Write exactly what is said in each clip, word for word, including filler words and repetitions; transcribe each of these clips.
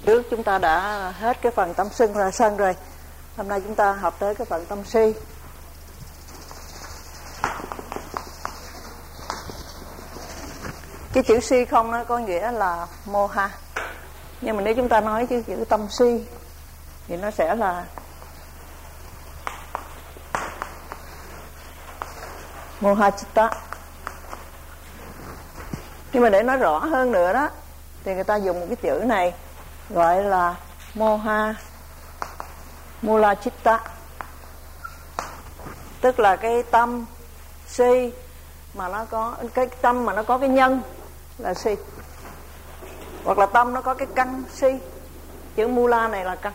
Trước chúng ta đã hết cái phần tâm sân ra sân rồi. Hôm nay chúng ta học tới cái phần tâm si. Cái chữ si không nó có nghĩa là moha. Nhưng mà nếu chúng ta nói chữ, chữ tâm si thì nó sẽ là moha chitta. Nhưng mà để nói rõ hơn nữa đó thì người ta dùng một cái chữ này gọi là moha mula chitta, tức là cái tâm si mà nó có cái tâm mà nó có cái nhân là si, hoặc là tâm nó có cái căn si. Chữ mula này là căn.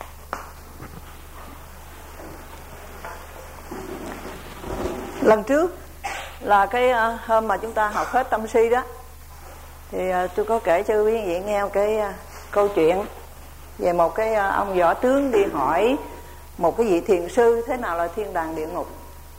Lần trước là cái uh, hôm mà chúng ta học hết tâm si đó thì uh, tôi có kể cho quý vị nghe một cái uh, câu chuyện về một cái uh, ông võ tướng đi hỏi một cái vị thiền sư thế nào là thiên đàng địa ngục.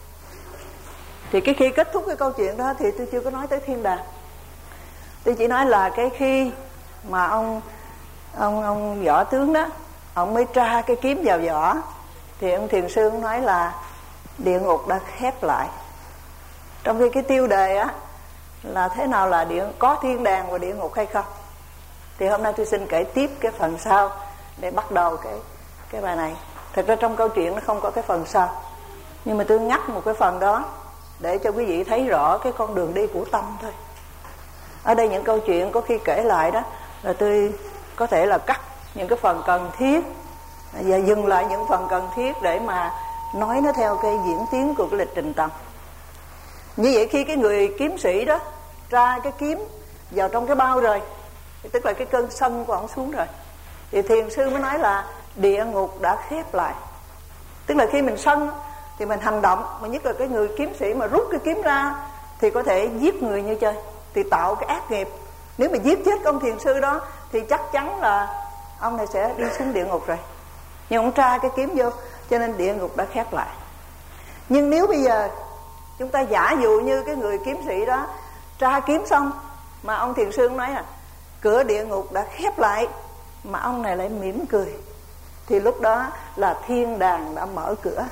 Thì cái khi kết thúc cái câu chuyện đó thì tôi chưa có nói tới thiên đàng. Tôi chỉ nói là cái khi mà ông ông ông võ tướng đó, ông mới tra cái kiếm vào vỏ, thì ông thiền sư ông nói là địa ngục đã khép lại. Trong khi cái tiêu đề á là thế nào là địa có thiên đàng và địa ngục hay không. Thì hôm nay tôi xin kể tiếp cái phần sau để bắt đầu cái cái bài này. Thật ra trong câu chuyện nó không có cái phần sau, nhưng mà tôi ngắt một cái phần đó để cho quý vị thấy rõ cái con đường đi của tâm thôi. Ở đây những câu chuyện có khi kể lại đó là tôi có thể là cắt những cái phần cần thiết và dừng lại những phần cần thiết để mà nói nó theo cái diễn tiến của cái lịch trình tâm. Như vậy khi cái người kiếm sĩ đó tra cái kiếm vào trong cái bao rồi, tức là cái cơn sân của ông xuống rồi, thì thiền sư mới nói là địa ngục đã khép lại. Tức là khi mình sân thì mình hành động, mà nhất là cái người kiếm sĩ mà rút cái kiếm ra thì có thể giết người như chơi, thì tạo cái ác nghiệp. Nếu mà giết chết ông thiền sư đó thì chắc chắn là ông này sẽ đi xuống địa ngục rồi. Nhưng ông tra cái kiếm vô, cho nên địa ngục đã khép lại. Nhưng nếu bây giờ chúng ta giả dụ như cái người kiếm sĩ đó tra kiếm xong mà ông thiền sư nói là cửa địa ngục đã khép lại, mà ông này lại mỉm cười, thì lúc đó là thiên đàng đã mở cửa.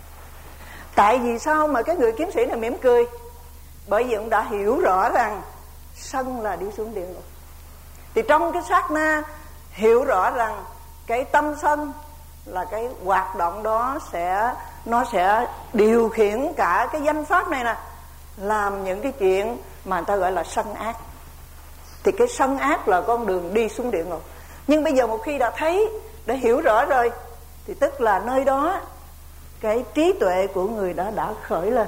Tại vì sao mà cái người kiếm sĩ này mỉm cười? Bởi vì ông đã hiểu rõ rằng sân là đi xuống địa ngục. Thì trong cái sát na hiểu rõ rằng cái tâm sân là cái hoạt động đó sẽ nó sẽ điều khiển cả cái danh pháp này nè, làm những cái chuyện mà người ta gọi là sân ác. Thì cái sân ác là con đường đi xuống địa ngục. Nhưng bây giờ một khi đã thấy, đã hiểu rõ rồi, thì tức là nơi đó cái trí tuệ của người đó đã khởi lên,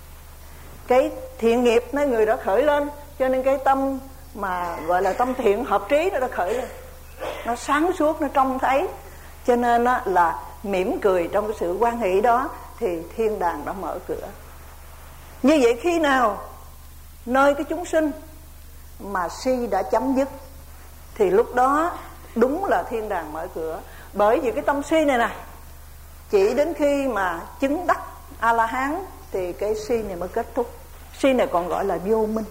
cái thiện nghiệp nơi người đó khởi lên, cho nên cái tâm mà gọi là tâm thiện hợp trí nó đã khởi lên, nó sáng suốt, nó trông thấy. Cho nên là mỉm cười trong cái sự hoan hỷ đó thì thiên đàng đã mở cửa. Như vậy khi nào nơi cái chúng sinh mà si đã chấm dứt thì lúc đó đúng là thiên đàng mở cửa. Bởi vì cái tâm si này nè, chỉ đến khi mà chứng đắc A-la-hán thì cái si này mới kết thúc. Si này còn gọi là vô minh.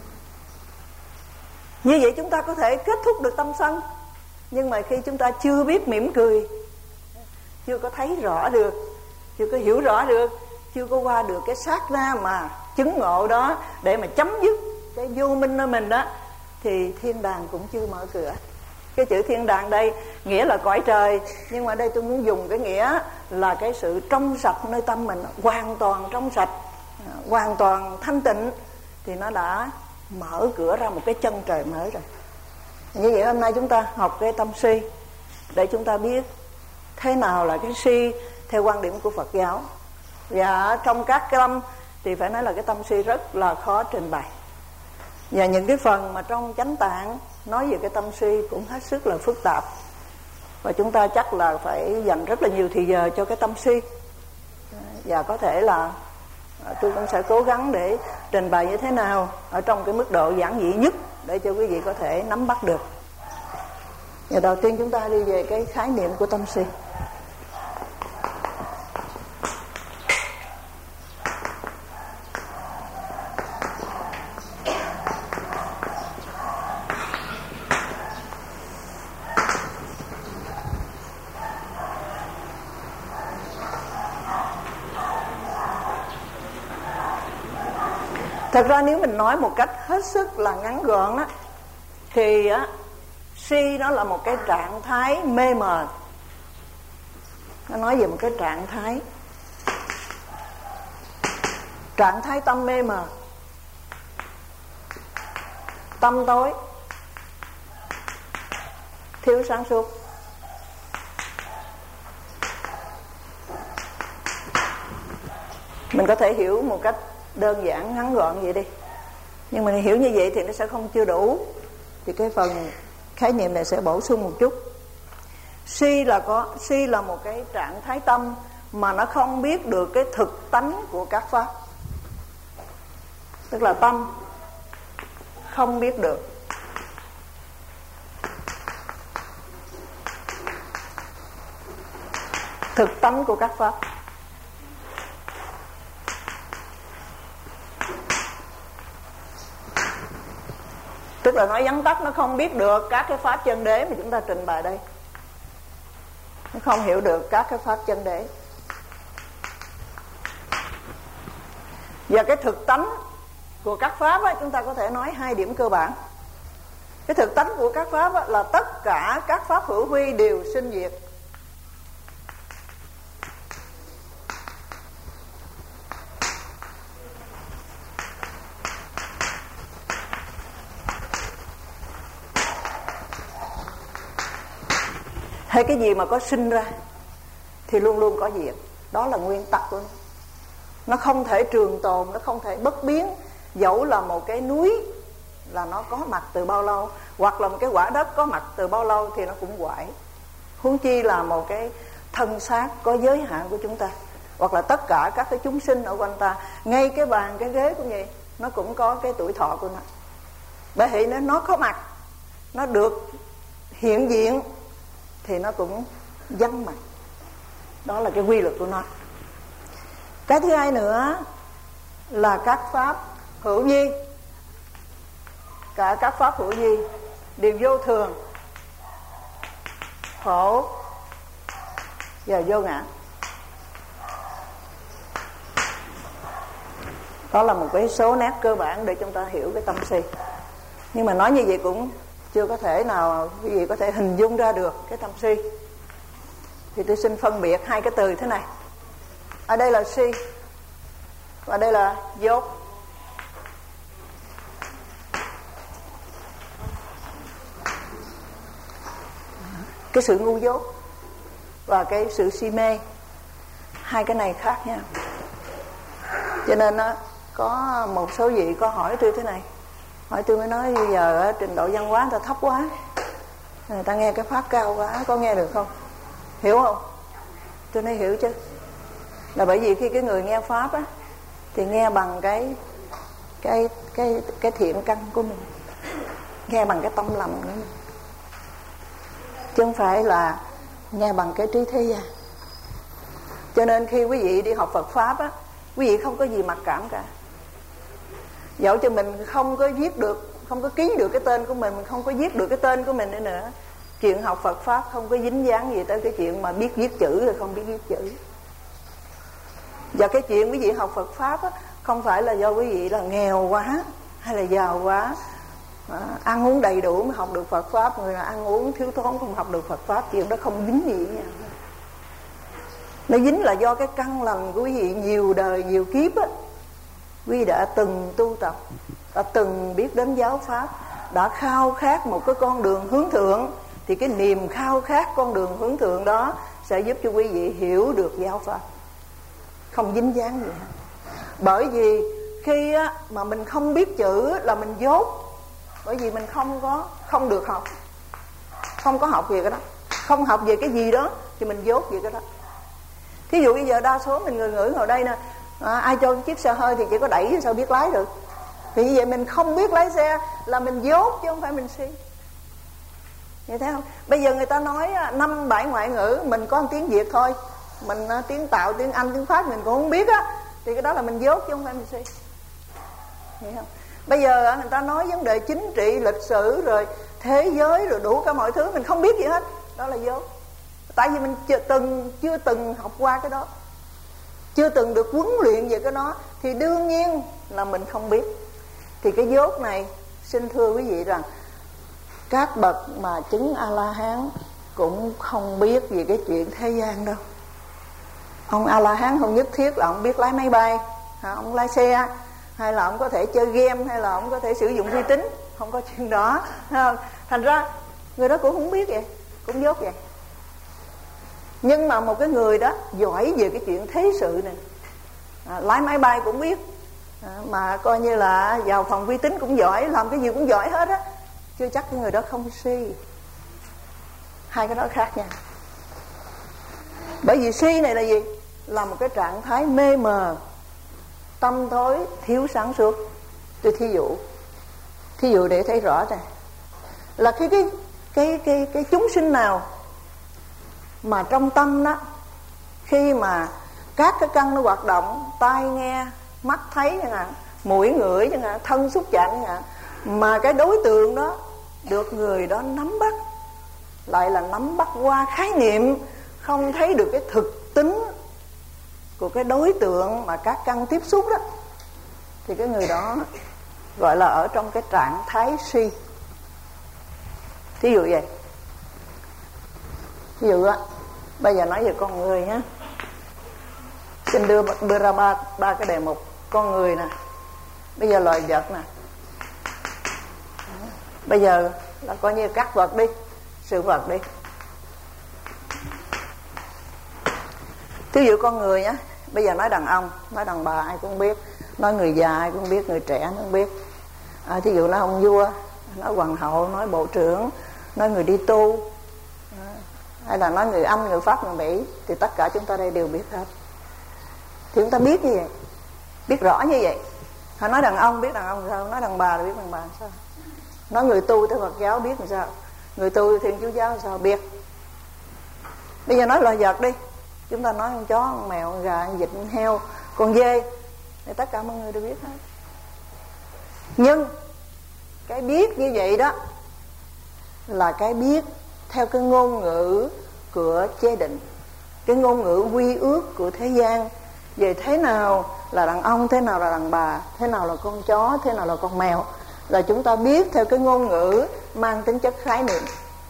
Như vậy chúng ta có thể kết thúc được tâm sân, nhưng mà khi chúng ta chưa biết mỉm cười, chưa có thấy rõ được, chưa có hiểu rõ được, chưa có qua được cái sát na mà chứng ngộ đó để mà chấm dứt cái vô minh nơi mình đó, thì thiên đàng cũng chưa mở cửa. Cái chữ thiên đàng đây nghĩa là cõi trời, nhưng mà đây tôi muốn dùng cái nghĩa là cái sự trong sạch nơi tâm mình, hoàn toàn trong sạch, hoàn toàn thanh tịnh, thì nó đã mở cửa ra một cái chân trời mới rồi. Như vậy hôm nay chúng ta học cái tâm si để chúng ta biết thế nào là cái si theo quan điểm của Phật giáo. Và trong các cái tâm thì phải nói là cái tâm si rất là khó trình bày. Và những cái phần mà trong chánh tạng nói về cái tâm si cũng hết sức là phức tạp, và chúng ta chắc là phải dành rất là nhiều thời giờ cho cái tâm si. Và có thể là tôi cũng sẽ cố gắng để trình bày như thế nào ở trong cái mức độ giản dị nhất để cho quý vị có thể nắm bắt được. Và đầu tiên chúng ta đi về cái khái niệm của tâm si. Thật ra nếu mình nói một cách hết sức là ngắn gọn á, thì á, si nó là một cái trạng thái mê mờ. Nó nói về một cái trạng thái Trạng thái tâm mê mờ, tâm tối, thiếu sáng suốt. Mình có thể hiểu một cách đơn giản ngắn gọn vậy đi, nhưng mà hiểu như vậy thì nó sẽ không chưa đủ, thì cái phần khái niệm này sẽ bổ sung một chút. Si là có si là một cái trạng thái tâm mà nó không biết được cái thực tánh của các pháp. Tức là tâm không biết được thực tánh của các pháp. Tức là nói vắn tắt, nó không biết được các cái pháp chân đế mà chúng ta trình bày đây. Nó không hiểu được các cái pháp chân đế. Và cái thực tánh của các pháp á, chúng ta có thể nói hai điểm cơ bản. Cái thực tánh của các pháp á, là tất cả các pháp hữu vi đều sinh diệt. Hay cái gì mà có sinh ra thì luôn luôn có diệt. Đó là nguyên tắc của nó. Nó không thể trường tồn, nó không thể bất biến. Dẫu là một cái núi là nó có mặt từ bao lâu, hoặc là một cái quả đất có mặt từ bao lâu thì nó cũng hoại. Huống chi là một cái thân xác có giới hạn của chúng ta, hoặc là tất cả các cái chúng sinh ở quanh ta. Ngay cái bàn, cái ghế cũng vậy, nó cũng có cái tuổi thọ của nó. Bởi vậy nó, nó có mặt, nó được hiện diện thì nó cũng vắng mặt. Đó là cái quy luật của nó. Cái thứ hai nữa là các pháp hữu vi. Cả các pháp hữu vi đều vô thường, khổ và vô ngã. Đó là một cái số nét cơ bản để chúng ta hiểu cái tâm si. Nhưng mà nói như vậy cũng chưa có thể nào quý vị có thể hình dung ra được cái tâm si. Thì tôi xin phân biệt hai cái từ thế này. Ở đây là si, và đây là dốt. Cái sự ngu dốt và cái sự si mê, hai cái này khác nhau. Cho nên á, có một số vị có hỏi tôi thế này, hỏi tôi mới nói bây giờ trình độ văn hóa người ta thấp quá, người ta nghe cái pháp cao quá, có nghe được không? Hiểu không? Tôi nói hiểu chứ. Là bởi vì khi cái người nghe pháp á, thì nghe bằng cái cái cái cái thiện căn của mình, nghe bằng cái tâm lành của mình, chứ không phải là nghe bằng cái trí thế gian. Cho nên khi quý vị đi học Phật pháp á, quý vị không có gì mặc cảm cả. Dẫu cho mình không có viết được, không có ký được cái tên của mình, mình không có viết được cái tên của mình nữa nữa, chuyện học Phật pháp không có dính dáng gì tới cái chuyện mà biết viết chữ rồi không biết viết chữ. Và cái chuyện quý vị học Phật pháp á, không phải là do quý vị là nghèo quá hay là giàu quá, à, ăn uống đầy đủ mới học được Phật pháp. Người là ăn uống thiếu thốn không học được Phật pháp, chuyện đó không dính gì với nhau. Nó dính là do cái căn lành của quý vị nhiều đời nhiều kiếp á, quý vị đã từng tu tập, đã từng biết đến giáo pháp, đã khao khát một cái con đường hướng thượng, thì cái niềm khao khát con đường hướng thượng đó sẽ giúp cho quý vị hiểu được giáo pháp, không dính dáng gì hết. Bởi vì khi á, mà mình không biết chữ là mình dốt, bởi vì mình không có không được học, không có học về cái đó, không học về cái gì đó thì mình dốt về cái đó. Thí dụ bây giờ đa số mình người ngữ ngồi đây nè, à, ai cho chiếc xe hơi thì chỉ có đẩy sao biết lái được. Thì như vậy mình không biết lái xe là mình dốt chứ không phải mình si. Như thế không? Bây giờ người ta nói năm bảy ngoại ngữ, mình có một tiếng Việt thôi, mình tiếng Tàu, tiếng Anh, tiếng Pháp mình cũng không biết á, thì cái đó là mình dốt chứ không phải mình si. Hiểu không? Bây giờ người ta nói vấn đề chính trị, lịch sử, rồi thế giới, rồi đủ cả mọi thứ, mình không biết gì hết, đó là dốt. Tại vì mình chưa từng chưa từng học qua cái đó, chưa từng được huấn luyện về cái đó, thì đương nhiên là mình không biết. Thì cái dốt này xin thưa quý vị rằng các bậc mà chứng A-la-hán cũng không biết về cái chuyện thế gian đâu. Ông A-la-hán không nhất thiết là ông biết lái máy bay, ông lái xe, hay là ông có thể chơi game, hay là ông có thể sử dụng vi tính. Không có chuyện đó. Thành ra người đó cũng không biết vậy, cũng dốt vậy. Nhưng mà một cái người đó giỏi về cái chuyện thế sự này, à, lái máy bay cũng biết, à, mà coi như là vào phòng vi tính cũng giỏi, làm cái gì cũng giỏi hết á, chưa chắc cái người đó không si. Hai cái đó khác nha. Bởi vì si này là gì? Là một cái trạng thái mê mờ, tâm tối, thiếu sáng suốt. Tôi thí dụ thí dụ để thấy rõ này, là khi cái cái cái cái chúng sinh nào mà trong tâm đó, khi mà các cái căn nó hoạt động, tai nghe, mắt thấy chẳng hạn, mũi ngửi chẳng hạn, thân xúc chạm chẳng hạn, mà cái đối tượng đó được người đó nắm bắt, lại là nắm bắt qua khái niệm, không thấy được cái thực tính của cái đối tượng mà các căn tiếp xúc đó, thì cái người đó gọi là ở trong cái trạng thái si. Thí dụ vậy. Ví dụ á, bây giờ nói về con người nhé. Xin đưa đưa ra ba ba cái đề mục. Con người nè, bây giờ loài vật nè, bây giờ là coi như các vật đi, sự vật đi. Thí dụ con người nhé, bây giờ nói đàn ông, nói đàn bà ai cũng biết, nói người già ai cũng biết, người trẻ cũng biết. À, thí dụ nói ông vua, nói hoàng hậu, nói bộ trưởng, nói người đi tu, à, hay là nói người Anh, người Pháp, người Mỹ, thì tất cả chúng ta đây đều biết hết. Thì chúng ta biết như vậy, biết rõ như vậy. Họ nói đàn ông biết đàn ông sao, nói đàn bà là biết đàn bà sao, nói người tu theo Phật giáo biết làm sao, người tu Thiên Chúa giáo sao biết. Bây giờ nói loài vật đi, chúng ta nói con chó, con mèo, con gà, con vịt, con heo, con dê, thì tất cả mọi người đều biết hết. Nhưng cái biết như vậy đó là cái biết theo cái ngôn ngữ của chế định, cái ngôn ngữ quy ước của thế gian về thế nào là đàn ông, thế nào là đàn bà, thế nào là con chó, thế nào là con mèo, là chúng ta biết theo cái ngôn ngữ mang tính chất khái niệm.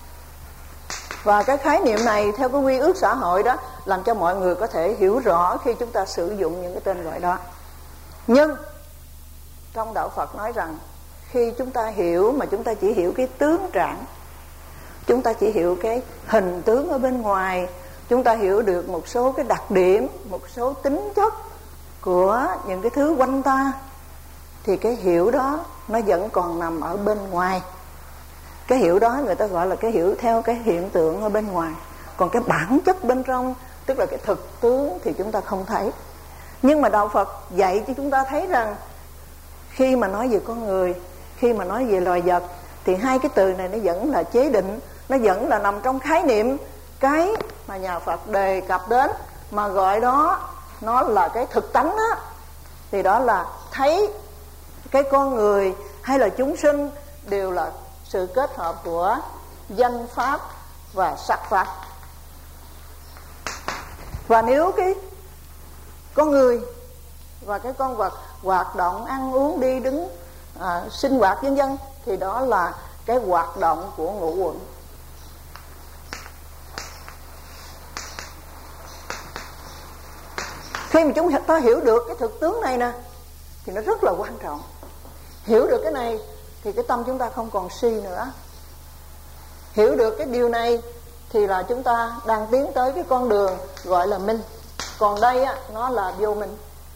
Và cái khái niệm này theo cái quy ước xã hội đó làm cho mọi người có thể hiểu rõ khi chúng ta sử dụng những cái tên gọi đó. Nhưng trong đạo Phật nói rằng khi chúng ta hiểu mà chúng ta chỉ hiểu cái tướng trạng, chúng ta chỉ hiểu cái hình tướng ở bên ngoài, chúng ta hiểu được một số cái đặc điểm, một số tính chất của những cái thứ quanh ta, thì cái hiểu đó nó vẫn còn nằm ở bên ngoài. Cái hiểu đó người ta gọi là cái hiểu theo cái hiện tượng ở bên ngoài. Còn cái bản chất bên trong, tức là cái thực tướng, thì chúng ta không thấy. Nhưng mà đạo Phật dạy cho chúng ta thấy rằng khi mà nói về con người, khi mà nói về loài vật, thì hai cái từ này nó vẫn là chế định, nó vẫn là nằm trong khái niệm cái mà nhà Phật đề cập đến, mà gọi đó nó là cái thực tánh á. Thì đó là thấy cái con người hay là chúng sinh đều là sự kết hợp của danh pháp và sắc pháp. Và nếu cái con người và cái con vật hoạt động, ăn uống, đi đứng, à, sinh hoạt vân vân, thì đó là cái hoạt động của ngũ uẩn. Khi mà chúng ta hiểu được cái thực tướng này nè, thì nó rất là quan trọng. Hiểu được cái này thì cái tâm chúng ta không còn si nữa. Hiểu được cái điều này thì là chúng ta đang tiến tới cái con đường gọi là minh. Còn đây á, nó là vô minh.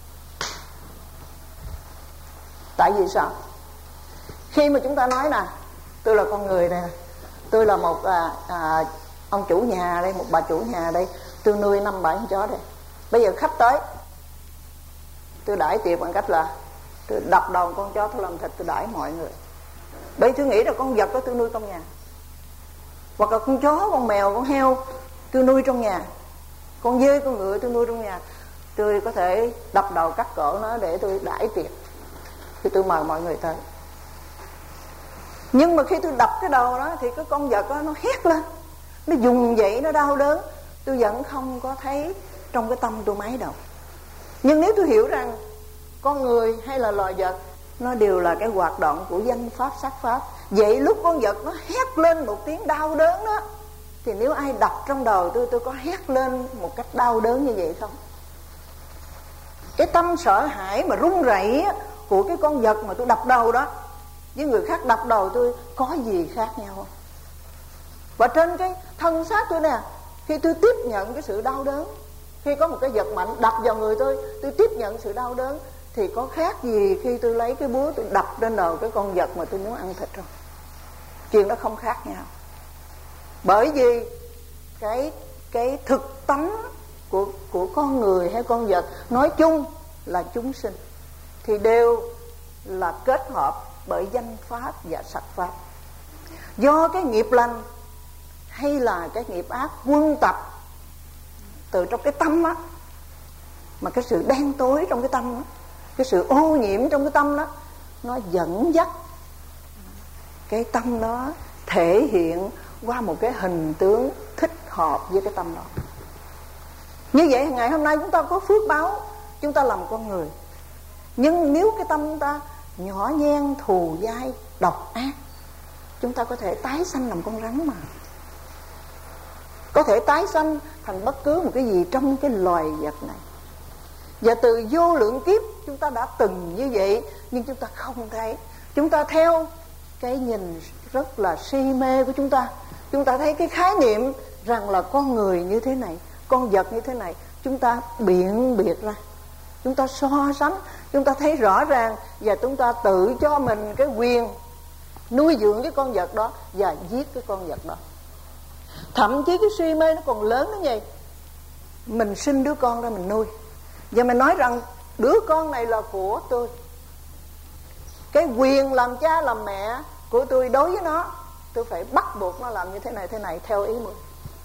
Tại vì sao? Khi mà chúng ta nói nè, tôi là con người nè, tôi là một à, à, ông chủ nhà đây, một bà chủ nhà đây, tôi nuôi năm bảy con chó đây. Bây giờ khách tới, tôi đãi tiệc bằng cách là tôi đập đầu con chó, tôi làm thịt, tôi đãi mọi người. Bởi tôi nghĩ là con vật đó tôi nuôi trong nhà, hoặc là con chó, con mèo, con heo tôi nuôi trong nhà, con dê, con ngựa tôi nuôi trong nhà. Tôi có thể đập đầu cắt cổ nó để tôi đãi tiệc, thì tôi mời mọi người tới. Nhưng mà khi tôi đập cái đầu đó thì cái con vật đó nó hét lên, nó dùng dậy, nó đau đớn, tôi vẫn không có thấy trong cái tâm tôi mấy đâu. Nhưng nếu tôi hiểu rằng con người hay là loài vật nó đều là cái hoạt động của danh pháp sắc pháp. Vậy lúc con vật nó hét lên một tiếng đau đớn đó, thì nếu ai đập trong đầu tôi, tôi có hét lên một cách đau đớn như vậy không? Cái tâm sợ hãi mà run rẩy của cái con vật mà tôi đập đầu đó, với người khác đập đầu tôi có gì khác nhau không? Và trên cái thân xác tôi nè, khi tôi tiếp nhận cái sự đau đớn, khi có một cái vật mạnh đập vào người tôi, tôi tiếp nhận sự đau đớn, thì có khác gì khi tôi lấy cái búa tôi đập lên đầu cái con vật mà tôi muốn ăn thịt không? Chuyện đó không khác nhau. Bởi vì cái cái thực tánh của của con người hay con vật nói chung là chúng sinh, thì đều là kết hợp bởi danh pháp và sắc pháp. Do cái nghiệp lành hay là cái nghiệp ác quân tập từ trong cái tâm á, mà cái sự đen tối trong cái tâm đó, cái sự ô nhiễm trong cái tâm đó, nó dẫn dắt cái tâm đó thể hiện qua một cái hình tướng thích hợp với cái tâm đó. Như vậy ngày hôm nay chúng ta có phước báo, chúng ta làm con người. Nhưng nếu cái tâm chúng ta nhỏ nhen, thù dai, độc ác, chúng ta có thể tái sanh làm con rắn mà. Có thể tái sanh thành bất cứ một cái gì trong cái loài vật này. Và từ vô lượng kiếp chúng ta đã từng như vậy, nhưng chúng ta không thấy. Chúng ta theo cái nhìn rất là si mê của chúng ta, chúng ta thấy cái khái niệm rằng là con người như thế này, con vật như thế này, chúng ta biện biệt ra, chúng ta so sánh, chúng ta thấy rõ ràng, và chúng ta tự cho mình cái quyền nuôi dưỡng cái con vật đó và giết cái con vật đó. Thậm chí cái si mê nó còn lớn đến vậy. Mình sinh đứa con ra mình nuôi, và mình nói rằng đứa con này là của tôi, cái quyền làm cha làm mẹ của tôi đối với nó, tôi phải bắt buộc nó làm như thế này thế này theo ý mình.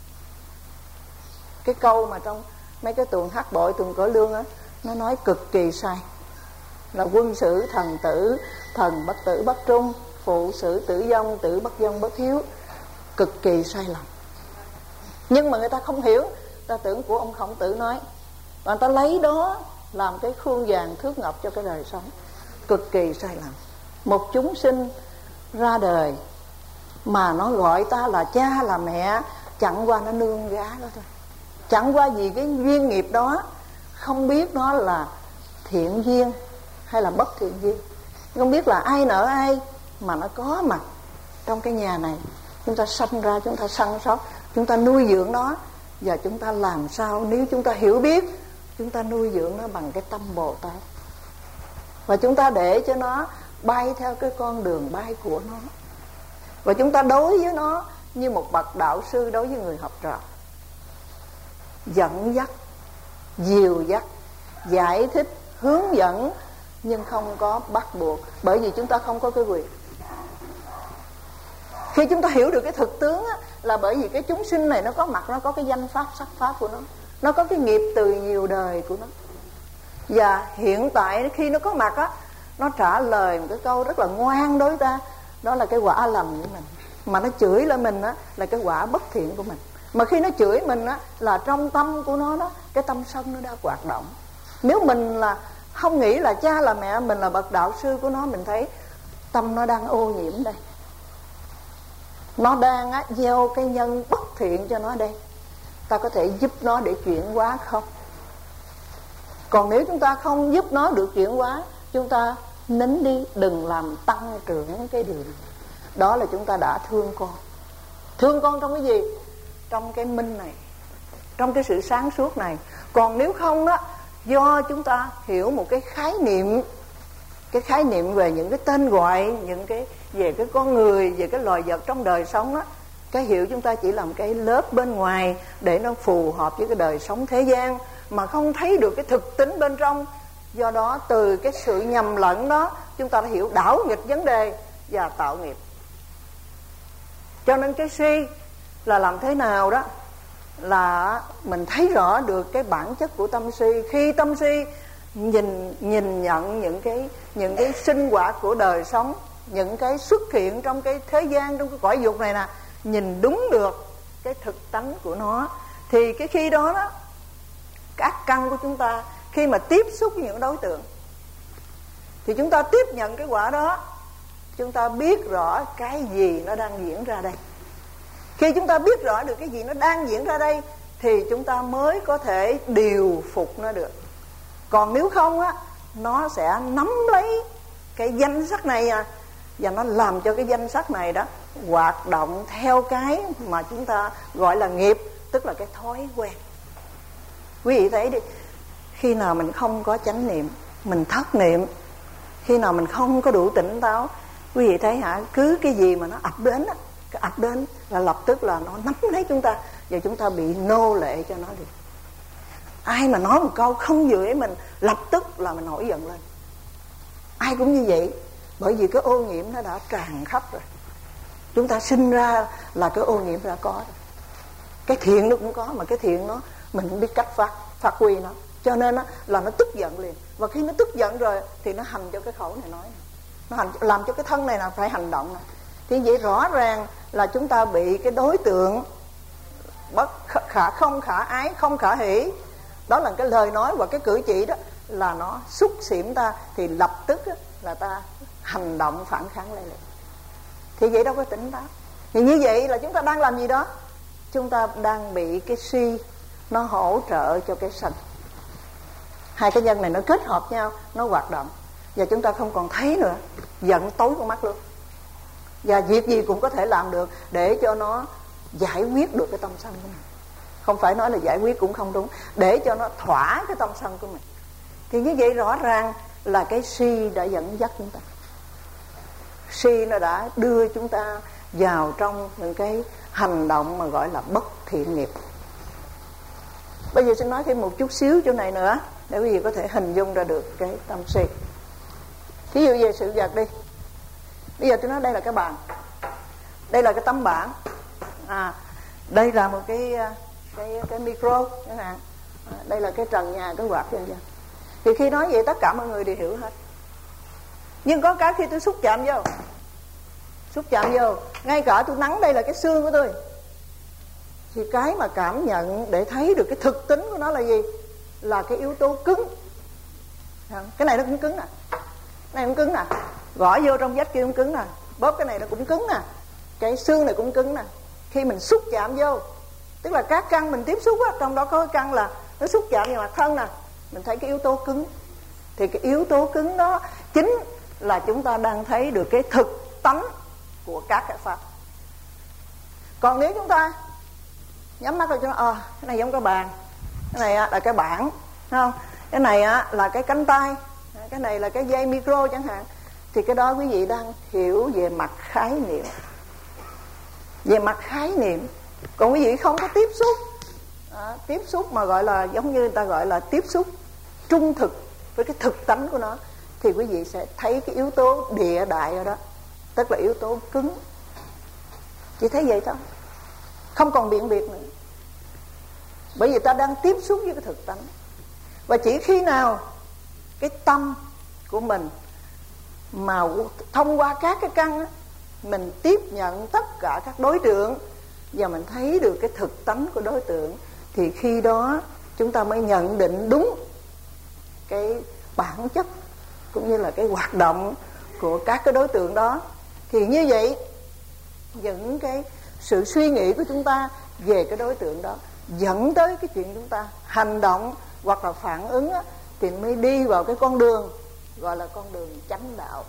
Cái câu mà trong mấy cái tuồng hát bội, tuồng cõi lương á, nó nói cực kỳ sai. Là quân sử thần tử, thần bất tử bất trung, phụ sử tử vong, tử bất vong bất hiếu. Cực kỳ sai lầm. Nhưng mà người ta không hiểu, ta tưởng của ông Khổng Tử nói, và người ta lấy đó làm cái khuôn vàng thước ngọc cho cái đời sống. Cực kỳ sai lầm. Một chúng sinh ra đời mà nó gọi ta là cha là mẹ, chẳng qua nó nương gá đó thôi. Chẳng qua vì cái duyên nghiệp đó, không biết nó là thiện duyên hay là bất thiện duyên, không biết là ai nợ ai mà nó có mặt trong cái nhà này. Chúng ta sanh ra, chúng ta săn sóc, chúng ta nuôi dưỡng nó, và chúng ta làm sao nếu chúng ta hiểu biết, chúng ta nuôi dưỡng nó bằng cái tâm Bồ Tát, và chúng ta để cho nó bay theo cái con đường bay của nó, và chúng ta đối với nó như một bậc đạo sư đối với người học trò, dẫn dắt, dìu dắt, giải thích, hướng dẫn, nhưng không có bắt buộc, bởi vì chúng ta không có cái quyền. Khi chúng ta hiểu được cái thực tướng á, là bởi vì cái chúng sinh này nó có mặt, nó có cái danh pháp sắc pháp của nó, nó có cái nghiệp từ nhiều đời của nó. Và hiện tại khi nó có mặt á, nó trả lời một cái câu rất là ngoan đối với ta, đó là cái quả lầm của mình. Mà nó chửi lên mình á, là cái quả bất thiện của mình. Mà khi nó chửi mình á, là trong tâm của nó đó, cái tâm sân nó đã hoạt động. Nếu mình là không nghĩ là cha là mẹ, mình là bậc đạo sư của nó, mình thấy tâm nó đang ô nhiễm đây, nó đang á, gieo cái nhân bất thiện cho nó đây. Ta có thể giúp nó để chuyển hóa không? Còn nếu chúng ta không giúp nó được chuyển hóa, chúng ta nín đi, đừng làm tăng trưởng cái điều này. Đó là chúng ta đã thương con. Thương con trong cái gì? Trong cái minh này, trong cái sự sáng suốt này. Còn nếu không đó, do chúng ta hiểu một cái khái niệm, cái khái niệm về những cái tên gọi, những cái về cái con người, về cái loài vật trong đời sống đó, cái hiểu chúng ta chỉ làm cái lớp bên ngoài để nó phù hợp với cái đời sống thế gian, mà không thấy được cái thực tính bên trong. Do đó từ cái sự nhầm lẫn đó, chúng ta đã hiểu đảo nghịch vấn đề và tạo nghiệp. Cho nên cái si là làm thế nào đó là mình thấy rõ được cái bản chất của tâm si. Khi tâm si nhìn nhìn nhận những cái những cái sinh hoạt của đời sống, những cái xuất hiện trong cái thế gian, trong cái cõi dục này nè, nhìn đúng được cái thực tánh của nó, thì cái khi đó đó, các căn của chúng ta khi mà tiếp xúc với những đối tượng, thì chúng ta tiếp nhận cái quả đó, chúng ta biết rõ cái gì nó đang diễn ra đây. Khi chúng ta biết rõ được cái gì nó đang diễn ra đây thì chúng ta mới có thể điều phục nó được. Còn nếu không á, nó sẽ nắm lấy cái danh sắc này à, và nó làm cho cái danh sắc này đó hoạt động theo cái mà chúng ta gọi là nghiệp, tức là cái thói quen. Quý vị thấy đi, khi nào mình không có chánh niệm, mình thất niệm, khi nào mình không có đủ tỉnh táo, quý vị thấy hả, cứ cái gì mà nó ập đến á, cái ập đến là lập tức là nó nắm lấy chúng ta và chúng ta bị nô lệ cho nó đi. Ai mà nói một câu không vừa ý mình, lập tức là mình nổi giận lên. Ai cũng như vậy, bởi vì cái ô nhiễm nó đã tràn khắp rồi. Chúng ta sinh ra là cái ô nhiễm đã có rồi. Cái thiện nó cũng có, mà cái thiện nó mình không biết cách phát phát huy nó, cho nên nó là nó tức giận liền. Và khi nó tức giận rồi thì nó hành cho cái khẩu này nói, nó hành, làm cho cái thân này là phải hành động này. Thì vậy rõ ràng là chúng ta bị cái đối tượng bất khả không khả ái, không khả hỷ, đó là cái lời nói và cái cử chỉ đó là nó xúc xỉm ta, thì lập tức là ta hành động phản kháng lại liền. Thì vậy đâu có tỉnh táo. Thì như vậy là chúng ta đang làm gì đó? Chúng ta đang bị cái si nó hỗ trợ cho cái sân. Hai cái nhân này nó kết hợp nhau, nó hoạt động, và chúng ta không còn thấy nữa, giận tối con mắt luôn. Và việc gì cũng có thể làm được để cho nó giải quyết được cái tâm sân của mình. Không phải nói là giải quyết cũng không đúng, để cho nó thỏa cái tâm sân của mình. Thì như vậy rõ ràng là cái si đã dẫn dắt chúng ta. Si nó đã đưa chúng ta vào trong những cái hành động mà gọi là bất thiện nghiệp. Bây giờ xin nói thêm một chút xíu chỗ này nữa để quý vị có thể hình dung ra được cái tâm si. Ví dụ về sự vật đi. Bây giờ tôi nói đây là cái bàn, đây là cái tấm bảng, à, đây là một cái cái cái micro chẳng hạn, à, đây là cái trần nhà, cái quạt vân vân. Thì khi nói vậy tất cả mọi người đều hiểu hết. Nhưng có cái khi tôi xúc chạm vô, xúc chạm vô, ngay cả tôi nắng đây là cái xương của tôi, thì cái mà cảm nhận để thấy được cái thực tính của nó là gì? Là cái yếu tố cứng. Cái này nó cũng cứng nè, cái này cũng cứng nè, gõ vô trong vách kia cũng cứng nè, bóp cái này nó cũng cứng nè, cái xương này cũng cứng nè. Khi mình xúc chạm vô, tức là các căn mình tiếp xúc á, trong đó có cái căn là nó xúc chạm vào mặt thân nè, mình thấy cái yếu tố cứng. Thì cái yếu tố cứng đó chính là chúng ta đang thấy được cái thực tánh của các cái pháp. Còn nếu chúng ta nhắm mắt rồi cho nó, à, cái này giống cái bàn, cái này là cái bảng, thấy không? Cái này là cái cánh tay, cái này là cái dây micro chẳng hạn, thì cái đó quý vị đang hiểu về mặt khái niệm, về mặt khái niệm. Còn quý vị không có tiếp xúc, à, tiếp xúc mà gọi là giống như người ta gọi là tiếp xúc trung thực với cái thực tánh của nó, thì quý vị sẽ thấy cái yếu tố địa đại ở đó, tức là yếu tố cứng. Chỉ thấy vậy thôi, không còn biện biệt nữa, bởi vì ta đang tiếp xúc với cái thực tánh. Và chỉ khi nào cái tâm của mình mà thông qua các cái căn á, mình tiếp nhận tất cả các đối tượng và mình thấy được cái thực tánh của đối tượng, thì khi đó chúng ta mới nhận định đúng cái bản chất cũng như là cái hoạt động của các cái đối tượng đó. Thì như vậy những cái sự suy nghĩ của chúng ta về cái đối tượng đó dẫn tới cái chuyện chúng ta hành động hoặc là phản ứng á, thì mới đi vào cái con đường gọi là con đường chánh đạo.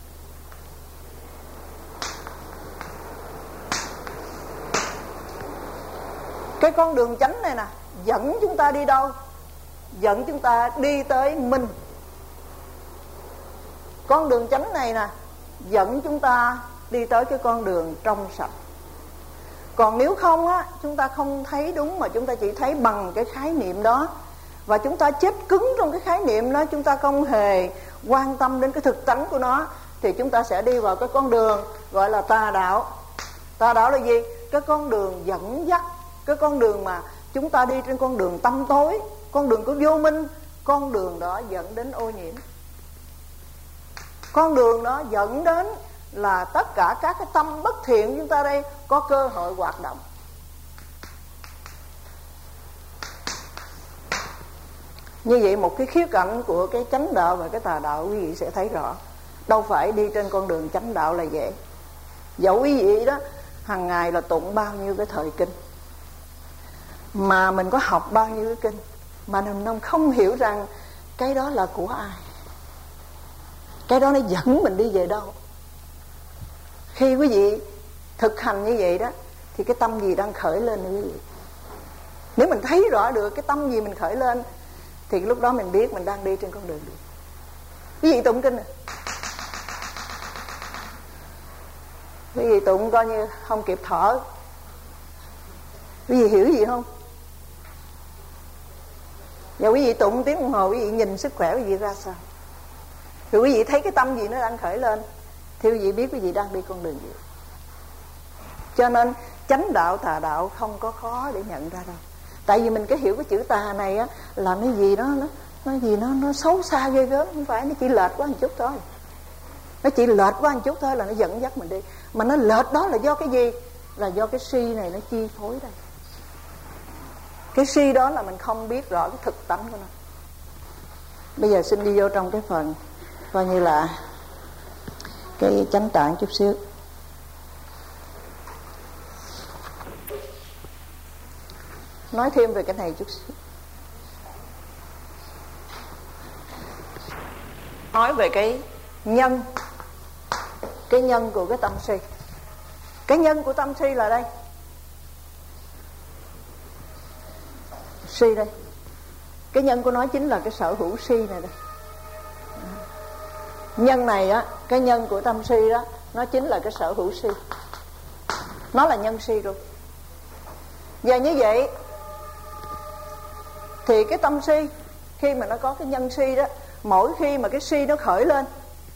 Cái con đường chánh này nè dẫn chúng ta đi đâu? Dẫn chúng ta đi tới minh. Con đường chánh này nè dẫn chúng ta đi tới cái con đường trong sạch. Còn nếu không á, chúng ta không thấy đúng mà chúng ta chỉ thấy bằng cái khái niệm đó, và chúng ta chết cứng trong cái khái niệm đó, chúng ta không hề quan tâm đến cái thực tánh của nó, thì chúng ta sẽ đi vào cái con đường gọi là tà đạo. Tà đạo là gì? Cái con đường dẫn dắt, cái con đường mà chúng ta đi trên con đường tăm tối, con đường của vô minh. Con đường đó dẫn đến ô nhiễm, con đường đó dẫn đến là tất cả các cái tâm bất thiện của chúng ta đây có cơ hội hoạt động. Như vậy một cái khía cạnh của cái chánh đạo và cái tà đạo quý vị sẽ thấy rõ. Đâu phải đi trên con đường chánh đạo là dễ. Dẫu quý vị đó hàng ngày là tụng bao nhiêu cái thời kinh, mà mình có học bao nhiêu cái kinh, mà mình không hiểu rằng cái đó là của ai, cái đó nó dẫn mình đi về đâu. Khi quý vị thực hành như vậy đó, thì cái tâm gì đang khởi lên quý vị? Nếu mình thấy rõ được cái tâm gì mình khởi lên, thì lúc đó mình biết mình đang đi trên con đường gì. Quý vị tụng kinh này, quý vị tụng coi như không kịp thở. Quý vị hiểu gì không? Và quý vị tụng tiếng đồng hồ, quý vị nhìn sức khỏe quý vị ra sao? Rồi quý vị thấy cái tâm gì nó đang khởi lên, thì quý vị biết quý vị đang đi con đường gì. Cho nên chánh đạo tà đạo không có khó để nhận ra đâu. Tại vì mình cái hiểu cái chữ tà này á, là cái gì đó nó nó gì nó nó xấu xa ghê gớm, không phải, nó chỉ lệch quá một chút thôi. Nó chỉ lệch quá một chút thôi là nó dẫn dắt mình đi. Mà nó lệch đó là do cái gì? Là do cái si này nó chi phối đây. Cái si đó là mình không biết rõ cái thực tánh của nó. Bây giờ xin đi vô trong cái phần coi như là cái chánh tạng chút xíu. Nói thêm về cái này chút xíu. Nói về cái nhân, cái nhân của cái tâm si. Cái nhân của tâm si là đây, si đây. Cái nhân của nó chính là cái sở hữu si này đây. Nhân này á, cái nhân của tâm si đó, nó chính là cái sở hữu si. Nó là nhân si luôn. Và như vậy thì cái tâm si, khi mà nó có cái nhân si đó, mỗi khi mà cái si nó khởi lên,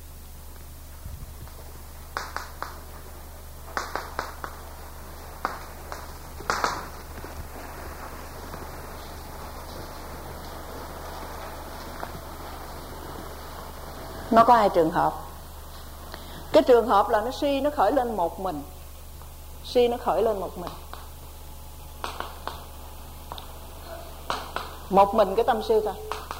nó có hai trường hợp. Cái trường hợp là nó si nó khởi lên một mình. Si nó khởi lên một mình. Một mình cái tâm si thôi.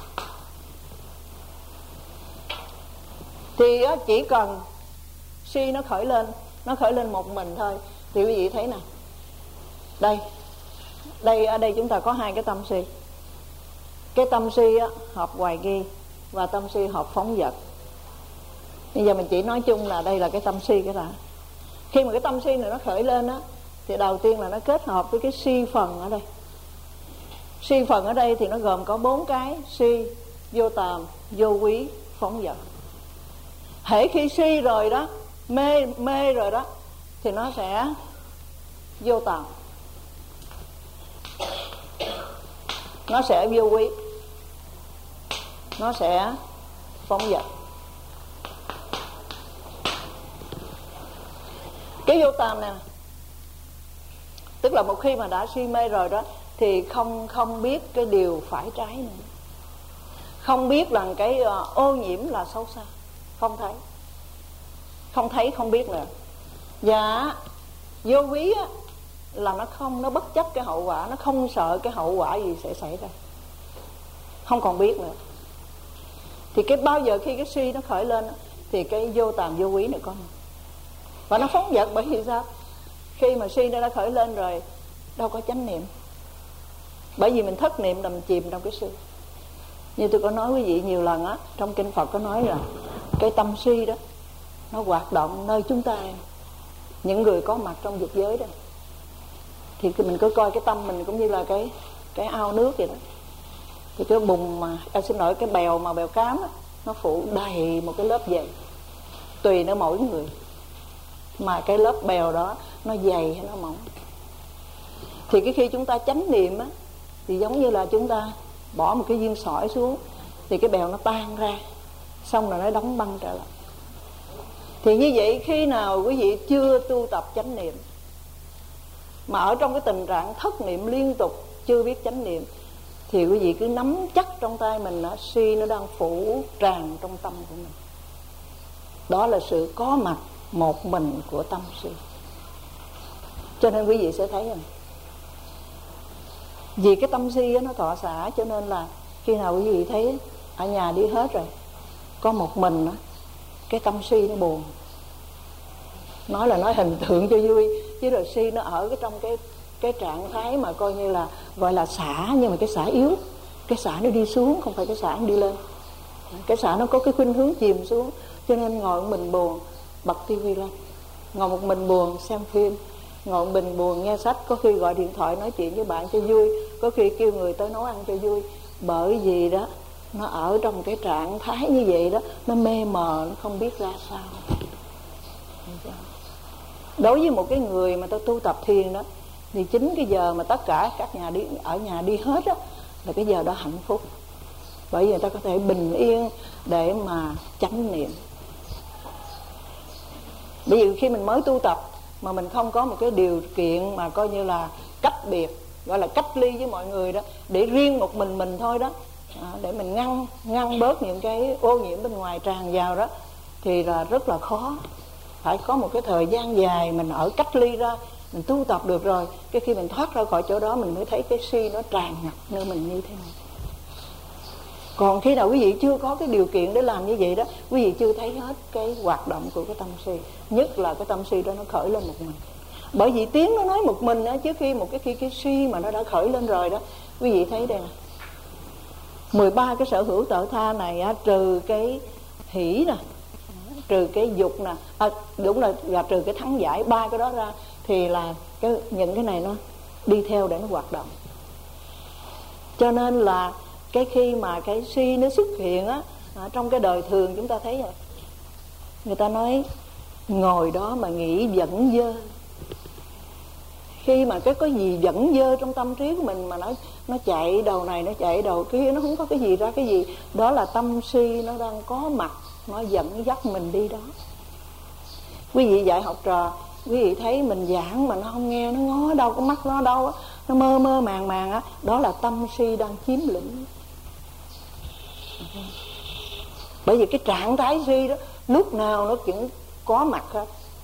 Thì chỉ cần si nó khởi lên, nó khởi lên một mình thôi, thì quý vị thấy nè, đây, đây ở đây chúng ta có hai cái tâm si. Cái tâm si á, hợp hoài nghi, và tâm si hợp phóng dật. Bây giờ mình chỉ nói chung là đây là cái tâm si cái đã. Khi mà cái tâm si này nó khởi lên á, thì đầu tiên là nó kết hợp với cái si phần ở đây. Si phần ở đây thì nó gồm có bốn cái: si, vô tàm, vô quý, phóng dật. Hễ khi si rồi đó, mê mê rồi đó, thì nó sẽ vô tàm, nó sẽ vô quý, nó sẽ phóng dật. Cái vô tàm này, tức là một khi mà đã si mê rồi đó, thì không không biết cái điều phải trái nữa, không biết rằng cái uh, ô nhiễm là xấu xa, không thấy, không thấy không biết nữa. Và vô quý á, là nó không, nó bất chấp cái hậu quả, nó không sợ cái hậu quả gì sẽ xảy ra, không còn biết nữa. Thì cái bao giờ khi cái si nó khởi lên thì cái vô tàm vô quý này có. Và nó phóng dật bởi vì sao? Khi mà si nó đã khởi lên rồi, đâu có chánh niệm. Bởi vì mình thất niệm đầm chìm trong cái si. Như tôi có nói quý vị nhiều lần á, trong kinh Phật có nói là cái tâm si đó nó hoạt động nơi chúng ta, những người có mặt trong dục giới đó. Thì mình cứ coi cái tâm mình cũng như là cái cái ao nước vậy đó. Thì cái bùn mà, em xin lỗi, cái bèo mà bèo cám á, nó phủ đầy một cái lớp dày, tùy nó mỗi người mà cái lớp bèo đó nó dày hay nó mỏng. Thì cái khi chúng ta chánh niệm á, thì giống như là chúng ta bỏ một cái viên sỏi xuống, thì cái bèo nó tan ra, xong rồi nó đóng băng trở lại. Thì như vậy khi nào quý vị chưa tu tập chánh niệm, mà ở trong cái tình trạng thất niệm liên tục, chưa biết chánh niệm, thì quý vị cứ nắm chắc trong tay mình đó, si nó đang phủ tràn trong tâm của mình. Đó là sự có mặt một mình của tâm si. Cho nên quý vị sẽ thấy rằng vì cái tâm si nó thọ xả, cho nên là Khi nào quý vị thấy ở nhà đi hết rồi, có một mình đó, cái tâm si nó buồn. Nói là nói hình tượng cho vui, chứ rồi si nó ở cái trong cái cái trạng thái mà coi như là gọi là xả, nhưng mà cái xả yếu. Cái xả nó đi xuống, không phải cái xả nó đi lên. Cái xả nó có cái khuynh hướng chìm xuống. Cho nên ngồi một mình buồn, bật tivi lên. Ngồi một mình buồn, xem phim. Ngồi một mình buồn, nghe sách. Có khi gọi điện thoại nói chuyện với bạn cho vui. Có khi kêu người tới nấu ăn cho vui. Bởi vì đó, nó ở trong cái trạng thái như vậy đó, nó mê mờ, nó không biết ra sao. Đối với một cái người mà ta tu tập thiền đó, thì chính cái giờ mà tất cả các nhà đi ở nhà đi hết đó, là cái giờ đó hạnh phúc. Bởi vì người ta có thể bình yên để mà chánh niệm. Bởi vì khi mình mới tu tập mà mình không có một cái điều kiện mà coi như là cách biệt, gọi là cách ly với mọi người đó, để riêng một mình mình thôi đó, à, để mình ngăn ngăn bớt những cái ô nhiễm bên ngoài tràn vào đó, thì là rất là khó. Phải có một cái thời gian dài mình ở cách ly ra, mình tu tập được rồi, cái khi mình thoát ra khỏi chỗ đó mình mới thấy cái si nó tràn ngập nơi mình như thế này. Còn khi nào quý vị chưa có cái điều kiện để làm như vậy đó, quý vị chưa thấy hết cái hoạt động của cái tâm si. Nhất là cái tâm si đó nó khởi lên một mình. Bởi vì tiếng nó nói một mình đó, trước khi một cái khi cái si mà nó đã khởi lên rồi đó, quý vị thấy đây nè, mười ba cái sở hữu tự tha này á, trừ cái hỷ nè, trừ cái dục nè, à, đúng là và trừ cái thắng giải, ba cái đó ra thì là cái những cái này nó đi theo để nó hoạt động. Cho nên là cái khi mà cái si nó xuất hiện á, à, trong cái đời thường chúng ta thấy rồi, người ta nói ngồi đó mà nghĩ dẫn dơ. Khi mà cái có gì dẫn dơ trong tâm trí của mình mà nó nó chạy đầu này, nó chạy đầu kia, nó không có cái gì ra cái gì, đó là tâm si nó đang có mặt, nó dẫn dắt mình đi đó. Quý vị dạy học trò, quý vị thấy mình giảng mà nó không nghe, nó ngó đâu, có mắt nó đâu, nó mơ mơ màng màng á, đó là tâm si đang chiếm lĩnh. Bởi vì cái trạng thái si đó lúc nào nó cũng có mặt hết.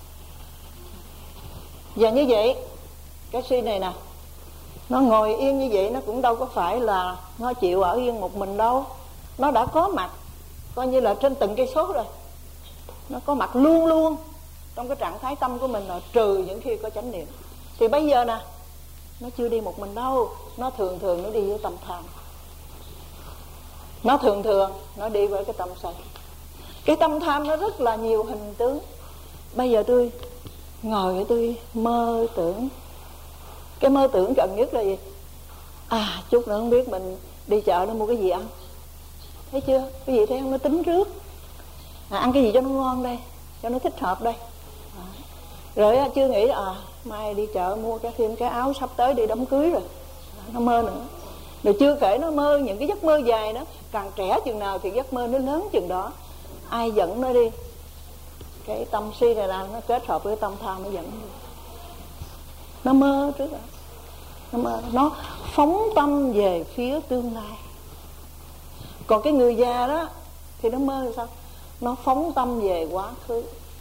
Và như vậy cái si này nè, nó ngồi yên như vậy, nó cũng đâu có phải là nó chịu ở yên một mình đâu. Nó đã có mặt coi như là trên từng cây số rồi. Nó có mặt luôn luôn trong cái trạng thái tâm của mình rồi, trừ những khi có chánh niệm. Thì bây giờ nè, nó chưa đi một mình đâu. Nó thường thường nó đi với tâm tham. Nó thường thường nó đi với cái tâm sân. Cái tâm tham nó rất là nhiều hình tướng. Bây giờ tôi ngồi tôi mơ tưởng. Cái mơ tưởng gần nhất là gì? À, chút nữa không biết mình đi chợ nó mua cái gì ăn. Thấy chưa? Cái gì thấy không? Nó tính trước. À, ăn cái gì cho nó ngon đây, cho nó thích hợp đây. À, rồi chưa nghĩ à mai đi chợ mua cái thêm cái áo sắp tới đi đám cưới rồi. À, nó mơ nữa. Rồi chưa kể nó mơ những cái giấc mơ dài đó. Càng trẻ chừng nào thì giấc mơ nó lớn chừng đó. Ai dẫn nó đi? Cái tâm si này là nó kết hợp với tâm tham nó dẫn đi. Nó mơ trước đó. Nó mơ, nó phóng tâm về phía tương lai. Còn cái người già đó thì nó mơ sao? Nó phóng tâm về quá khứ.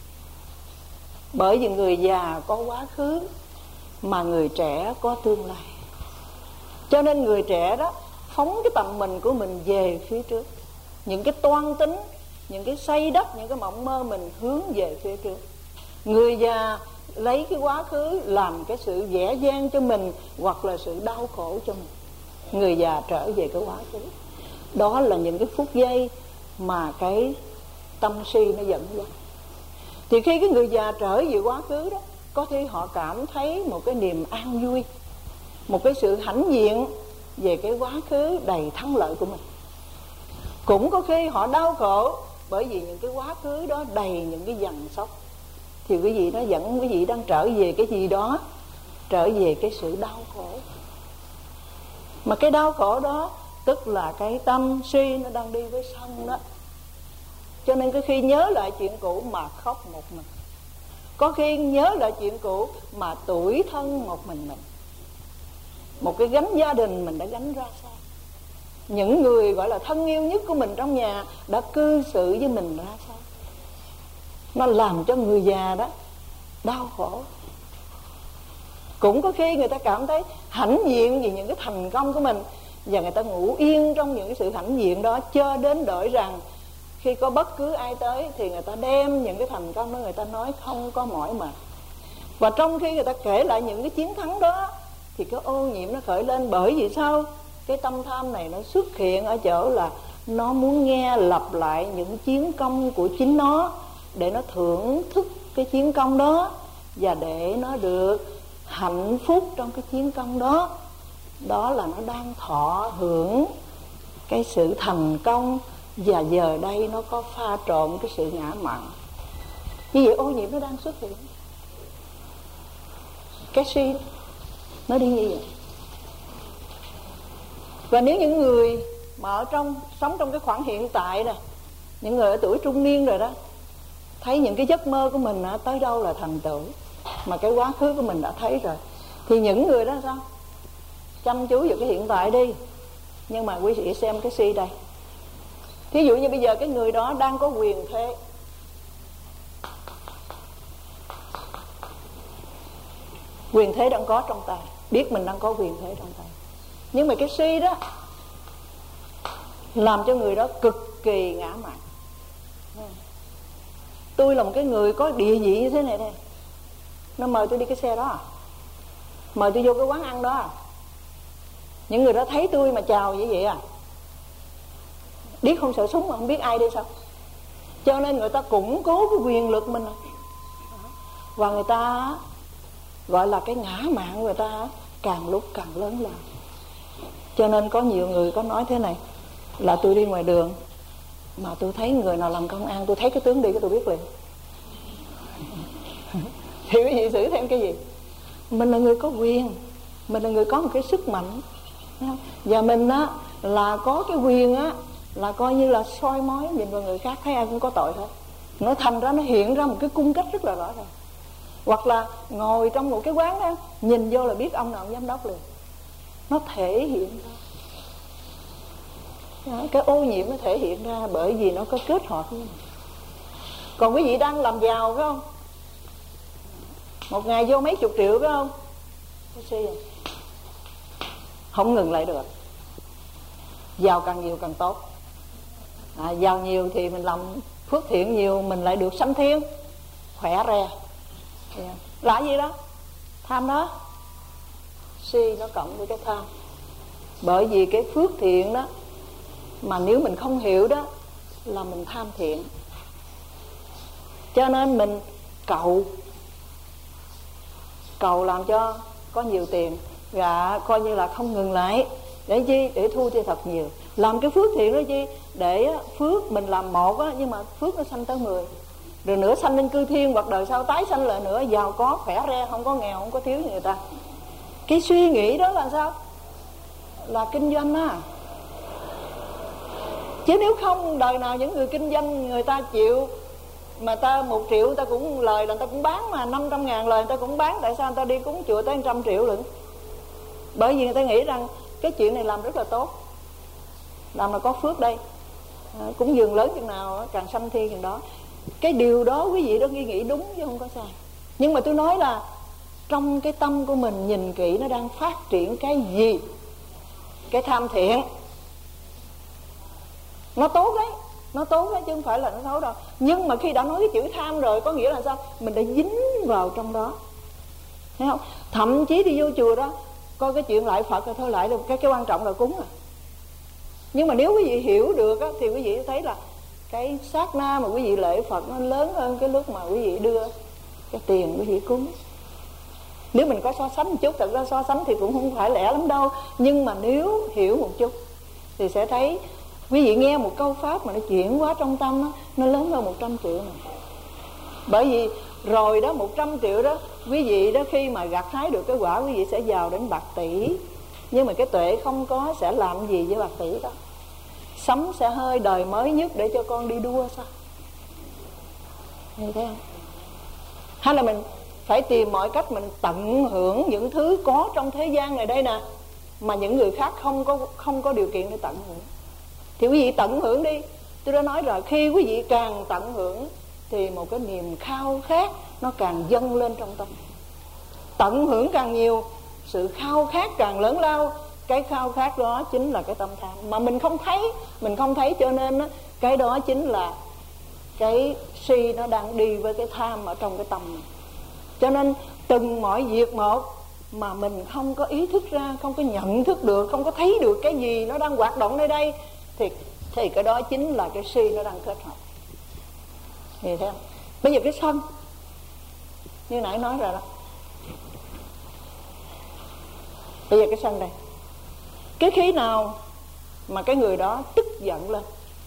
Bởi vì người già có quá khứ, mà người trẻ có tương lai. Cho nên người trẻ đó phóng cái tầm mình của mình về phía trước. Những cái toan tính, những cái xây đắp, những cái mộng mơ mình hướng về phía trước. Người già lấy cái quá khứ làm cái sự dễ dàng cho mình, hoặc là sự đau khổ cho mình. Người già trở về cái quá khứ. Đó là những cái phút giây mà cái tâm si nó dẫn dắt. Thì khi cái người già trở về quá khứ đó, có khi họ cảm thấy một cái niềm an vui, một cái sự hãnh diện về cái quá khứ đầy thắng lợi của mình. Cũng có khi họ đau khổ bởi vì những cái quá khứ đó đầy những cái dằn sóc. Thì quý vị nó dẫn quý vị đang trở về cái gì đó, trở về cái sự đau khổ. Mà cái đau khổ đó tức là cái tâm si nó đang đi với sân đó. Cho nên cái khi nhớ lại chuyện cũ mà khóc một mình. Có khi nhớ lại chuyện cũ mà tủi thân một mình mình. Một cái gánh gia đình mình đã gánh ra sao. Những người gọi là thân yêu nhất của mình trong nhà đã cư xử với mình ra sao. Nó làm cho người già đó đau khổ. Cũng có khi người ta cảm thấy hãnh diện vì những cái thành công của mình. và người ta ngủ yên trong những cái sự hãnh diện đó, cho đến đợi rằng khi có bất cứ ai tới thì người ta đem những cái thành công đó người ta nói không có mỏi mệt. Và trong khi người ta kể lại những cái chiến thắng đó thì cái ô nhiễm nó khởi lên. Bởi vì sao? Cái tâm tham này nó xuất hiện ở chỗ là nó muốn nghe lặp lại những chiến công của chính nó, để nó thưởng thức cái chiến công đó, và để nó được hạnh phúc trong cái chiến công đó. Đó là nó đang thọ hưởng cái sự thành công, và giờ đây nó có pha trộn cái sự ngã mạn. Như vậy ô nhiễm nó đang xuất hiện. Cái suy nó đi như vậy. Và nếu những người mà ở trong sống trong cái khoảng hiện tại nè, những người ở tuổi trung niên rồi đó, thấy những cái giấc mơ của mình á, tới đâu là thành tựu, mà cái quá khứ của mình đã thấy rồi, thì những người đó sao? Chăm chú vào cái hiện tại đi. Nhưng mà quý vị xem cái suy đây. Thí dụ như bây giờ cái người đó đang có quyền thế, quyền thế đang có trong tay, biết mình đang có quyền thế trong tay, nhưng mà cái suy đó làm cho người đó cực kỳ ngã mạn. Tôi là một cái người có địa vị như thế này đây, nó mời tôi đi cái xe đó à? Mời tôi vô cái quán ăn đó à? Những người đó thấy tôi mà chào như vậy à? Biết không sợ súng mà không biết ai đi sao? Cho nên người ta củng cố cái quyền lực mình, và người ta gọi là cái ngã mạn của người ta càng lúc càng lớn lên. Cho nên có nhiều người có nói thế này, là tôi đi ngoài đường mà tôi thấy người nào làm công an, tôi thấy cái tướng đi cái tôi biết liền. Thì quý vị xử thêm cái gì? Mình là người có quyền, mình là người có một cái sức mạnh, và mình á là có cái quyền á, là coi như là soi mói nhìn vào người khác thấy ai cũng có tội thôi. Nó thành ra nó hiện ra một cái cung cách rất là rõ ràng. Hoặc là ngồi trong một cái quán đó, nhìn vô là biết ông nào giám đốc liền. Nó thể hiện ra đó, cái ô nhiễm nó thể hiện ra bởi vì nó có kết hợp với mình. Còn quý vị đang làm giàu phải không? Một ngày vô mấy chục triệu phải không? Không ngừng lại được. Giàu càng nhiều càng tốt. À, giàu nhiều thì mình làm phước thiện nhiều, mình lại được sanh thiên, khỏe re. Yeah. Là gì đó? Tham đó. Si nó cộng với cái tham. Bởi vì cái phước thiện đó, mà nếu mình không hiểu đó, là mình tham thiện. Cho nên mình cầu, cầu làm cho có nhiều tiền, và coi như là không ngừng lại. Để chi? Để thu cho thật nhiều. Làm cái phước thiện đó chi? Để phước mình làm một á, nhưng mà phước nó sanh tới mười, rồi nữa sanh lên cư thiên, hoặc đời sau tái sanh lại nữa, giàu có khỏe re, không có nghèo, không có thiếu như người ta. Cái suy nghĩ đó là sao? Là kinh doanh á. Chứ nếu không, đời nào những người kinh doanh người ta chịu, mà ta một triệu người ta cũng lời là người ta cũng bán, mà năm trăm ngàn lời người ta cũng bán. Tại sao người ta đi cúng chùa tới trăm triệu lận? Bởi vì người ta nghĩ rằng cái chuyện này làm rất là tốt, làm là có phước đây, à, cúng dường lớn chừng nào càng sanh thiên chừng đó. Cái điều đó quý vị đó nghi nghĩ đúng chứ không có sai. Nhưng mà tôi nói là trong cái tâm của mình nhìn kỹ nó đang phát triển cái gì? Cái tham thiện. Nó tốt đấy, nó tốt đấy chứ không phải là nó xấu đâu. Nhưng mà khi đã nói cái chữ tham rồi, có nghĩa là sao? Mình đã dính vào trong đó, thấy không? Thậm chí đi vô chùa đó, coi cái chuyện lại Phật rồi thôi, lại được cái cái quan trọng là cúng à. Nhưng mà nếu quý vị hiểu được á, thì quý vị thấy là cái sát na mà quý vị lễ Phật nó lớn hơn cái lúc mà quý vị đưa cái tiền quý vị cúng. Nếu mình có so sánh một chút, thật ra so sánh thì cũng không phải lẻ lắm đâu, nhưng mà nếu hiểu một chút thì sẽ thấy quý vị nghe một câu pháp mà nó chuyển hóa trong tâm đó, nó lớn hơn một trăm triệu này. Bởi vì rồi đó, một trăm triệu đó, quý vị đó khi mà gặt hái được cái quả, quý vị sẽ giàu đến bạc tỷ. Nhưng mà cái tuệ không có sẽ làm gì với bạc tỷ đó? Sắm sẽ hơi đời mới nhất để cho con đi đua sao? Thấy không? Hay là mình phải tìm mọi cách mình tận hưởng những thứ có trong thế gian này đây nè, mà những người khác không có không có điều kiện để tận hưởng. Thì quý vị tận hưởng đi. Tôi đã nói rồi, khi quý vị càng tận hưởng thì một cái niềm khao khát nó càng dâng lên trong tâm. Tận hưởng càng nhiều, sự khao khát càng lớn lao, cái khao khát đó chính là cái tâm tham, mà mình không thấy, mình không thấy cho nên đó, cái đó chính là cái si nó đang đi với cái tham ở trong cái tâm này. Cho nên từng mọi việc một mà mình không có ý thức ra, không có nhận thức được, không có thấy được cái gì nó đang hoạt động nơi đây, thì thì cái đó chính là cái si nó đang kết hợp. Thì thấy không? Bây giờ cái sân như nãy nói rồi đó. Bây giờ cái sân đây, cái khí nào mà cái người đó tức giận lên,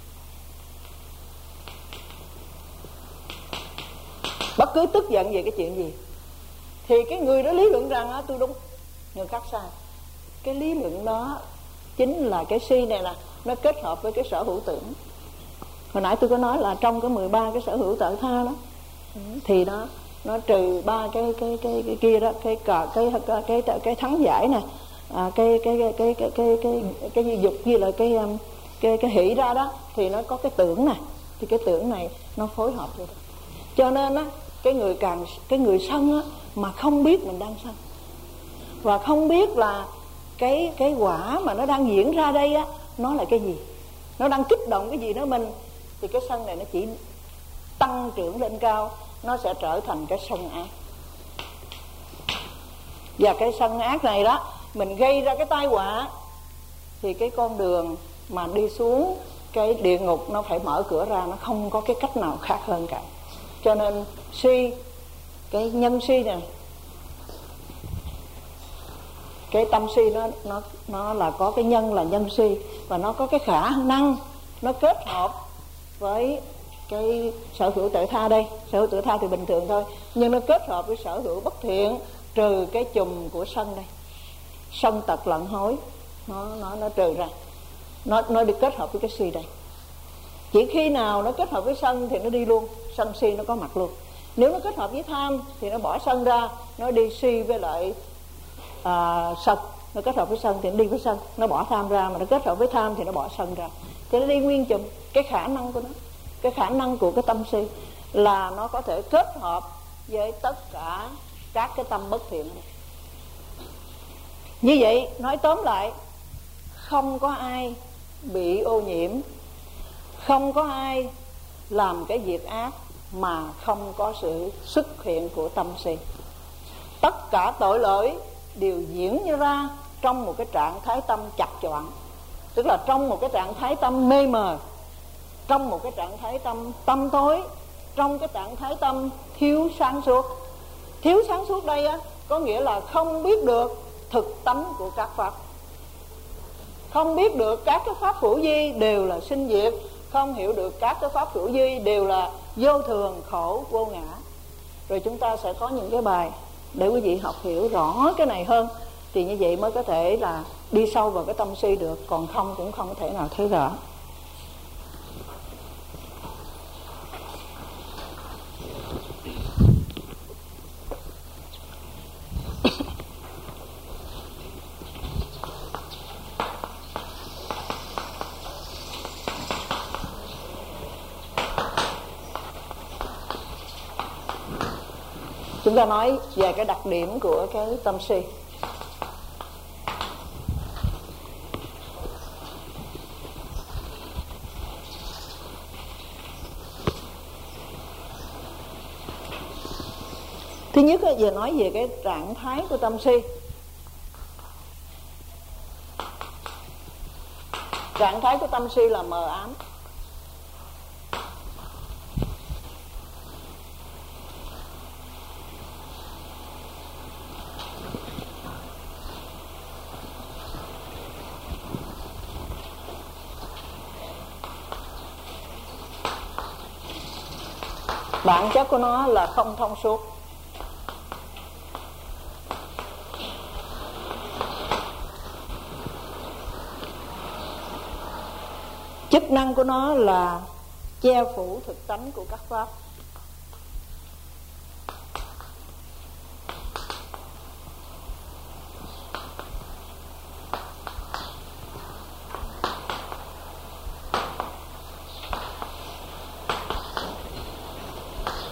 bất cứ tức giận về cái chuyện gì, thì cái người đó lý luận rằng á, tôi đúng, người khác sai. Cái lý luận đó chính là cái si này nè, nó kết hợp với cái sở hữu tưởng. Hồi nãy tôi có nói là trong cái mười ba cái sở hữu tự tha đó, thì nó nó trừ ba cái cái cái cái kia đó, cái cờ cái cái cái cái, cái thắng giải nè, à, cái cái cái cái cái cái cái cái, cái dục như là cái cái cái hỷ ra đó, thì nó có cái tưởng này, thì cái tưởng này nó phối hợp với đó. Cho nên á, cái người càng cái người sân á, mà không biết mình đang sân, và không biết là cái cái quả mà nó đang diễn ra đây á, nó là cái gì, nó đang kích động cái gì đó mình, thì cái sân này nó chỉ tăng trưởng lên cao, nó sẽ trở thành cái sân ác. Và cái sân ác này đó, mình gây ra cái tai họa, thì cái con đường mà đi xuống cái địa ngục nó phải mở cửa ra, nó không có cái cách nào khác hơn cả. Cho nên si, cái nhân si này, cái tâm si nó nó nó là có cái nhân là nhân si, và nó có cái khả năng nó kết hợp với cái sở hữu tự tha đây. Sở hữu tự tha thì bình thường thôi, nhưng nó kết hợp với sở hữu bất thiện, trừ cái chùm của sân đây, sân tật lận hối, nó nó nó trừ ra, nó nó được kết hợp với cái si đây. Chỉ khi nào nó kết hợp với sân thì nó đi luôn, sân si nó có mặt luôn. Nếu nó kết hợp với tham thì nó bỏ sân ra, nó đi si với lại à, sân. Nó kết hợp với sân thì nó đi với sân, nó bỏ tham ra, mà nó kết hợp với tham thì nó bỏ sân ra, thì nó đi nguyên chùm. Cái khả năng của nó, cái khả năng của cái tâm si là nó có thể kết hợp với tất cả các cái tâm bất thiện này. Như vậy nói tóm lại, không có ai bị ô nhiễm, không có ai làm cái việc ác mà không có sự xuất hiện của tâm si. Tất cả tội lỗi đều diễn ra trong một cái trạng thái tâm chập choạng, tức là trong một cái trạng thái tâm mê mờ, trong một cái trạng thái tâm tâm tối, trong cái trạng thái tâm thiếu sáng suốt. Thiếu sáng suốt đây á, có nghĩa là không biết được thực tánh của các pháp, không biết được các cái pháp hữu vi đều là sinh diệt, không hiểu được các cái pháp hữu vi đều là vô thường, khổ, vô ngã. Rồi chúng ta sẽ có những cái bài để quý vị học hiểu rõ cái này hơn, thì như vậy mới có thể là đi sâu vào cái tâm si được, còn không cũng không có thể nào thấy rõ. Chúng ta nói về cái đặc điểm của cái tâm si. Thứ nhất là về nói về cái trạng thái của tâm si. Trạng thái của tâm si là mờ ám. Bản chất của nó là không thông suốt. Chức năng của nó là che phủ thực tánh của các pháp.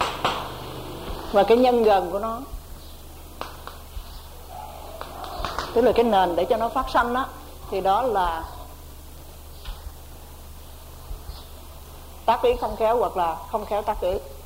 Và cái nhân gần của nó tức là cái nền để cho nó phát sanh đó, thì đó là tác ý không khéo hoặc là không khéo tác ý.